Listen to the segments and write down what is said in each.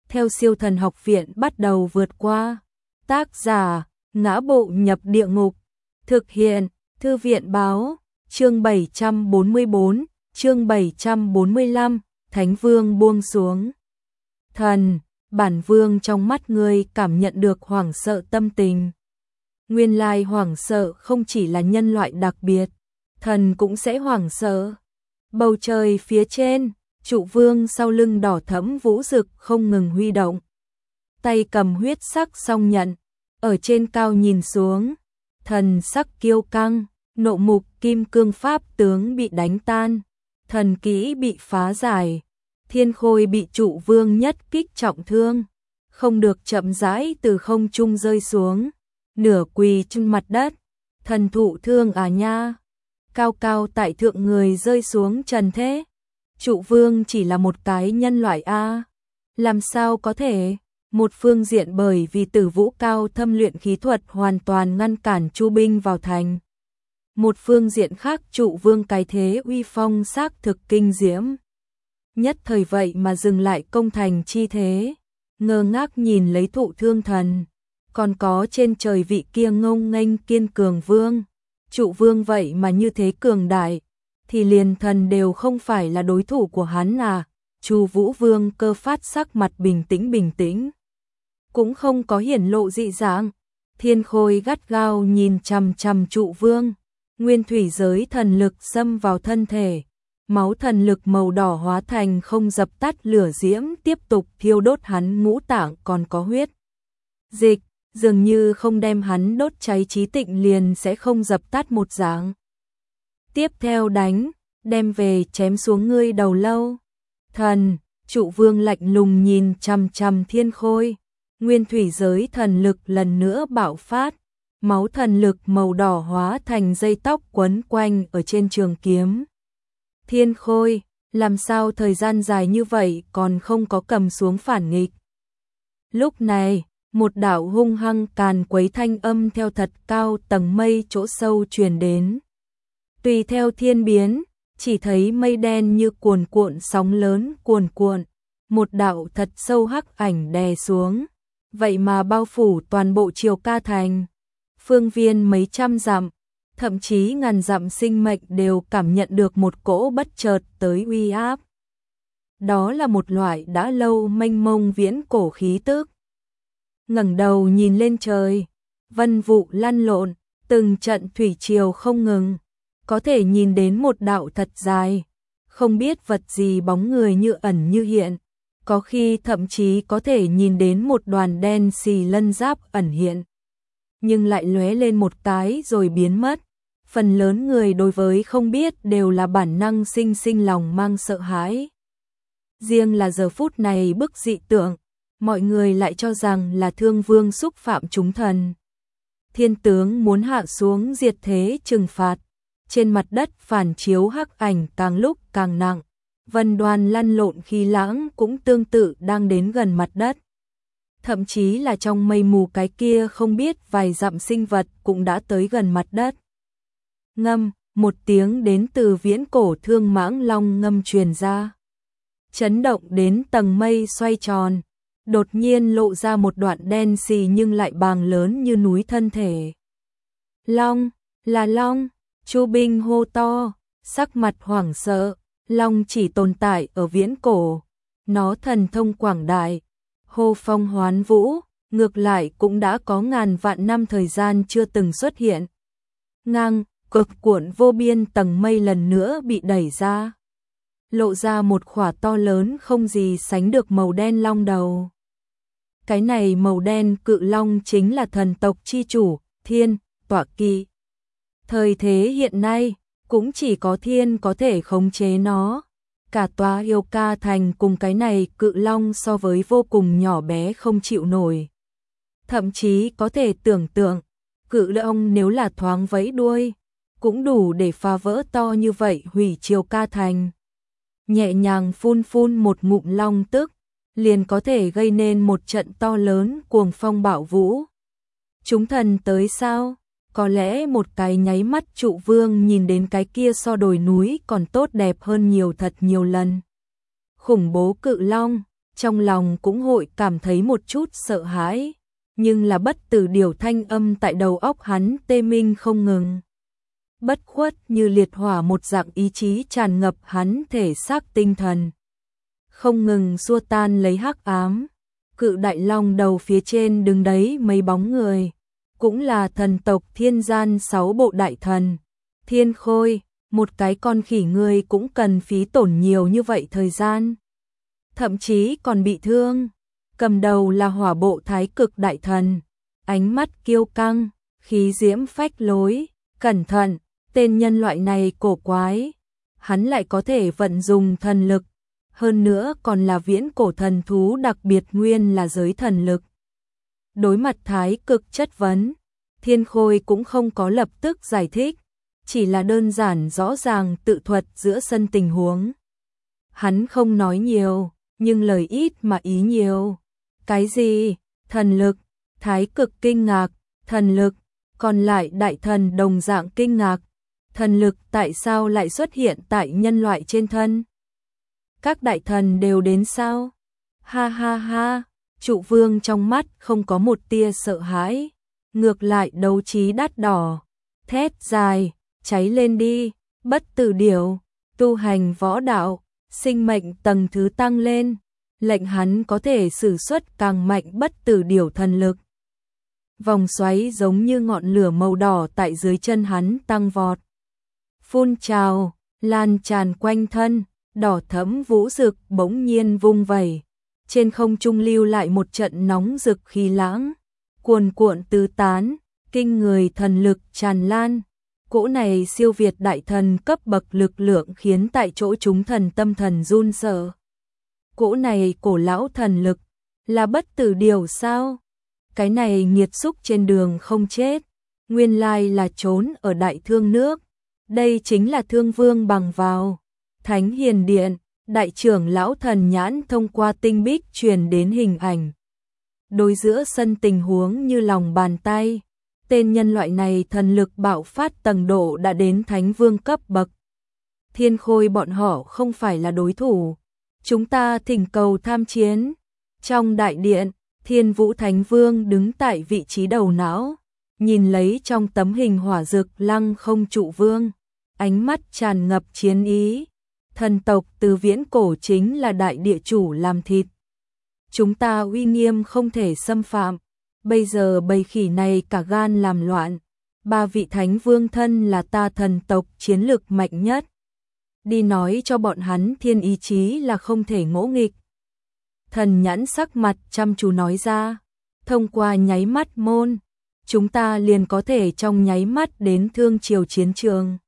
theo Siêu Thần Học Viện bắt đầu vượt qua. Tác giả: Ngã Bộ Nhập Địa Ngục. Thực hiện: Thư viện báo. Chương 744, chương 745, Thánh Vương buông xuống. Thần, bản vương trong mắt ngươi cảm nhận được hoảng sợ tâm tình. Nguyên lai hoảng sợ không chỉ là nhân loại đặc biệt, thần cũng sẽ hoảng sợ. Bầu trời phía trên, trụ vương sau lưng đỏ thẫm vũ rực không ngừng huy động. Tay cầm huyết sắc song nhận, ở trên cao nhìn xuống, thần sắc kiêu căng, nộ mục kim cương pháp tướng bị đánh tan, thần kỹ bị phá giải, thiên khôi bị trụ vương nhất kích trọng thương, không được chậm rãi từ không trung rơi xuống, nửa quỳ trên mặt đất, thần thụ thương à nha, cao cao tại thượng người rơi xuống trần thế. Trụ vương chỉ là một cái nhân loại a, làm sao có thể? Một phương diện bởi vì Tử Vũ cao thâm luyện khí thuật hoàn toàn ngăn cản Chu binh vào thành. Một phương diện khác trụ vương cái thế uy phong xác thực kinh diễm. Nhất thời vậy mà dừng lại công thành chi thế, ngơ ngác nhìn lấy thụ thương thần, còn có trên trời vị kia ngông nghênh kiên cường vương. Trụ vương vậy mà như thế cường đại, thì liền thần đều không phải là đối thủ của hắn à. Chu Vũ Vương Cơ phát sắc mặt bình tĩnh, cũng không có hiển lộ dị dạng. Thiên khôi gắt gao nhìn chằm chằm trụ vương, nguyên thủy giới thần lực xâm vào thân thể, máu thần lực màu đỏ hóa thành không dập tắt lửa diễm tiếp tục thiêu đốt hắn ngũ tạng, còn có huyết dịch, dường như không đem hắn đốt cháy chí tịnh liền sẽ không dập tắt một dạng. Tiếp theo đánh, đem về chém xuống ngươi đầu lâu. Thần, trụ vương lạnh lùng nhìn chằm chằm thiên khôi, nguyên thủy giới thần lực lần nữa bạo phát, máu thần lực màu đỏ hóa thành dây tóc quấn quanh ở trên trường kiếm. Thiên khôi, làm sao thời gian dài như vậy còn không có cầm xuống phản nghịch? Lúc này, một đạo hung hăng càn quấy thanh âm theo thật cao tầng mây chỗ sâu truyền đến. Tùy theo thiên biến, chỉ thấy mây đen như cuồn cuộn sóng lớn cuồn cuộn, một đạo thật sâu hắc ảnh đè xuống, vậy mà bao phủ toàn bộ Triều Ca thành. Phương viên mấy trăm dặm, thậm chí ngàn dặm sinh mệnh đều cảm nhận được một cỗ bất chợt tới uy áp. Đó là một loại đã lâu mênh mông viễn cổ khí tức. Ngẩng đầu nhìn lên trời, vân vụ lăn lộn, từng trận thủy triều không ngừng, có thể nhìn đến một đạo thật dài, không biết vật gì bóng người như ẩn như hiện, có khi thậm chí có thể nhìn đến một đoàn đen xì lân giáp ẩn hiện, nhưng lại lóe lên một cái rồi biến mất. Phần lớn người đối với không biết đều là bản năng sinh lòng mang sợ hãi. Riêng là giờ phút này bức dị tượng, mọi người lại cho rằng là Thương Vương xúc phạm chúng thần. Thiên tướng muốn hạ xuống diệt thế trừng phạt, trên mặt đất phản chiếu hắc ảnh càng lúc càng nặng, vân đoan lăn lộn khí lãng cũng tương tự đang đến gần mặt đất. Thậm chí là trong mây mù cái kia không biết vài dặm sinh vật cũng đã tới gần mặt đất. Ngâm, một tiếng đến từ viễn cổ Thương Mãng Long ngâm truyền ra. Chấn động đến tầng mây xoay tròn, đột nhiên lộ ra một đoạn đen xì nhưng lại bàng lớn như núi thân thể. Long, là Long, Chu binh hô to, sắc mặt hoảng sợ. Long chỉ tồn tại ở viễn cổ, nó thần thông quảng đại, hô phong hoán vũ, ngược lại cũng đã có ngàn vạn năm thời gian chưa từng xuất hiện. Ngang, cực cuộn vô biên tầng mây lần nữa bị đẩy ra, lộ ra một khỏa to lớn không gì sánh được màu đen long đầu. Cái này màu đen cự long chính là thần tộc chi chủ, Thiên, Tọa Kỵ. Thời thế hiện nay, cũng chỉ có Thiên có thể khống chế nó. Cả tòa Yêu Ca thành cùng cái này cự long so với vô cùng nhỏ bé không chịu nổi. Thậm chí có thể tưởng tượng, cự long nếu là thoáng vẫy đuôi, cũng đủ để phá vỡ to như vậy hủy Triều Ca thành. Nhẹ nhàng phun một ngụm long tức, liền có thể gây nên một trận to lớn cuồng phong bạo vũ. Chúng thần tới sao? Có lẽ một cái nháy mắt trụ vương nhìn đến cái kia so đồi núi còn tốt đẹp hơn nhiều thật nhiều lần. Khủng bố cự long, trong lòng cũng hội cảm thấy một chút sợ hãi, nhưng là bất tử điều thanh âm tại đầu óc hắn tê minh không ngừng. Bất khuất như liệt hỏa một dạng ý chí tràn ngập hắn thể xác tinh thần, không ngừng xua tan lấy hắc ám. Cự đại long đầu phía trên đứng đấy mấy bóng người, cũng là thần tộc thiên gian 6 bộ đại thần. Thiên Khôi, một cái con khỉ người cũng cần phí tổn nhiều như vậy thời gian, thậm chí còn bị thương. Cầm đầu là hỏa bộ thái cực đại thần, ánh mắt kiêu căng, khí diễm phách lối. Cẩn thận, tên nhân loại này cổ quái, hắn lại có thể vận dùng thần lực, hơn nữa còn là viễn cổ thần thú đặc biệt nguyên là giới thần lực. Đối mặt thái cực chất vấn, Thiên Khôi cũng không có lập tức giải thích, chỉ là đơn giản rõ ràng tự thuật giữa sân tình huống. Hắn không nói nhiều, nhưng lời ít mà ý nhiều. Cái gì? Thần lực? Thái cực kinh ngạc. Thần lực? Còn lại đại thần đồng dạng kinh ngạc. Thần lực tại sao lại xuất hiện tại nhân loại trên thân? Các đại thần đều đến sao? Ha ha ha, Trụ Vương trong mắt không có một tia sợ hãi, ngược lại đấu trí đắt đỏ, thét dài, cháy lên đi, bất tử điểu, tu hành võ đạo, sinh mệnh tầng thứ tăng lên, lệnh hắn có thể sử xuất càng mạnh bất tử điểu thần lực. Vòng xoáy giống như ngọn lửa màu đỏ tại dưới chân hắn tăng vọt, phun trào, lan tràn quanh thân, đỏ thẫm vũ rực bỗng nhiên vung vẩy, trên không trung lưu lại một trận nóng rực khí lãng, cuồn cuộn tứ tán, kinh người thần lực tràn lan. Cỗ này siêu việt đại thần cấp bậc lực lượng khiến tại chỗ chúng thần tâm thần run sợ. Cỗ này cổ lão thần lực là bất tử điều sao? Cái này nghiệt xúc trên đường không chết, nguyên lai là trốn ở đại thương nước. Đây chính là Thương Vương bằng vào. Thánh Hiền Điện, đại trưởng lão thần nhãn thông qua tinh bích truyền đến hình ảnh. Đối giữa sân tình huống như lòng bàn tay. Tên nhân loại này thần lực bạo phát tầng độ đã đến Thánh Vương cấp bậc. Thiên Khôi bọn họ không phải là đối thủ. Chúng ta thỉnh cầu tham chiến. Trong đại điện, Thiên Vũ Thánh Vương đứng tại vị trí đầu não, nhìn lấy trong tấm hình hỏa dực lăng không Trụ Vương, ánh mắt tràn ngập chiến ý. Thần tộc từ viễn cổ chính là đại địa chủ làm thịt. Chúng ta uy nghiêm không thể xâm phạm. Bây giờ bầy khỉ này cả gan làm loạn. 3 vị thánh vương thân là ta thần tộc chiến lực mạnh nhất. Đi nói cho bọn hắn thiên ý chí là không thể ngỗ nghịch. Thần nhãn sắc mặt chăm chú nói ra. Thông qua nháy mắt môn, chúng ta liền có thể trong nháy mắt đến Thương Triều chiến trường.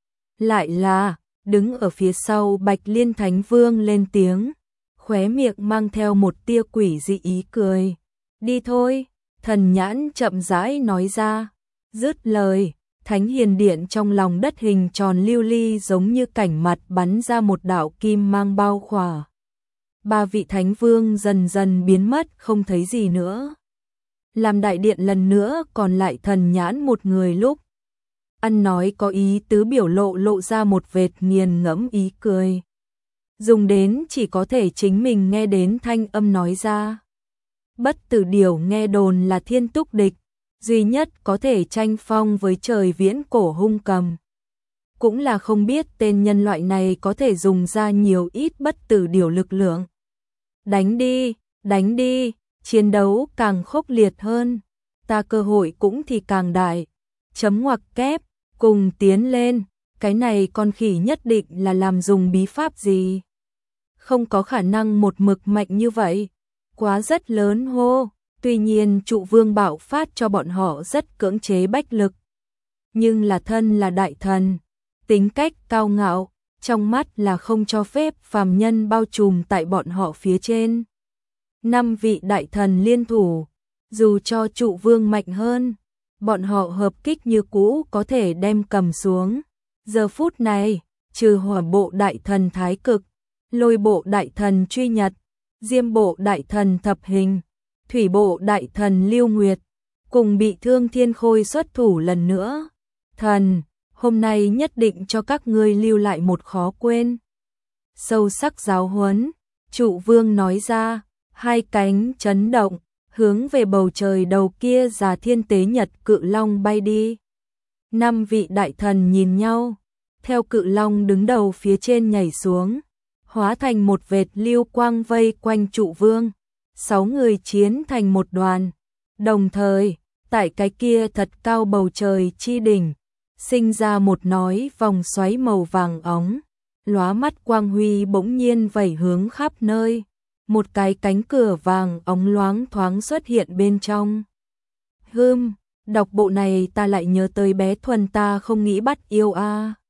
Lại là, đứng ở phía sau Bạch Liên Thánh Vương lên tiếng, khóe miệng mang theo một tia quỷ dị ý cười. Đi thôi. Thần nhãn chậm rãi nói ra, dứt lời, Thánh Hiền Điện trong lòng đất hình tròn lưu ly giống như cảnh mặt bắn ra một đạo kim mang bao khỏa. 3 vị thánh vương dần dần biến mất không thấy gì nữa. Làm đại điện lần nữa còn lại thần nhãn một người lúc. Ăn nói có ý tứ biểu lộ ra một vệt nghiền ngẫm ý cười. Dùng đến chỉ có thể chính mình nghe đến thanh âm nói ra. Bất tử điểu nghe đồn là thiên túc địch, duy nhất có thể tranh phong với trời viễn cổ hung cầm. Cũng là không biết tên nhân loại này có thể dùng ra nhiều ít bất tử điểu lực lượng. Đánh đi, chiến đấu càng khốc liệt hơn, ta cơ hội cũng thì càng đại. Chấm ngoặc kép, cùng tiến lên, cái này con khỉ nhất định là làm dùng bí pháp gì. Không có khả năng một mực mạnh như vậy. Quá rất lớn hô, tuy nhiên Trụ Vương bạo phát cho bọn họ rất cưỡng chế bách lực. Nhưng là thân là đại thần, tính cách cao ngạo, trong mắt là không cho phép phàm nhân bao trùm tại bọn họ phía trên. 5 vị đại thần liên thủ, dù cho Trụ Vương mạnh hơn, bọn họ hợp kích như cũ có thể đem cầm xuống. Giờ phút này, trừ hỏa bộ đại thần Thái Cực, lôi bộ đại thần Truy Nhật, Diêm bộ đại thần Thập Hình, thủy bộ đại thần Lưu Nguyệt, cùng bị thương Thiên Khôi xuất thủ lần nữa. Thần, hôm nay nhất định cho các ngươi lưu lại một khó quên. Sâu sắc giáo huấn, Trụ Vương nói ra, hai cánh chấn động, hướng về bầu trời đầu kia già thiên tế nhật cự long bay đi. 5 vị đại thần nhìn nhau, theo cự long đứng đầu phía trên nhảy xuống, hóa thành một vệt lưu quang vây quanh trụ vương. 6 người chiến thành một đoàn, đồng thời, tại cái kia thật cao bầu trời chi đỉnh, sinh ra một nói vòng xoáy màu vàng óng, lóa mắt quang huy bỗng nhiên vẩy hướng khắp nơi, một cái cánh cửa vàng óng loáng thoáng xuất hiện bên trong. Đọc bộ này ta lại nhớ tới bé Thuần ta không nghĩ bắt yêu a.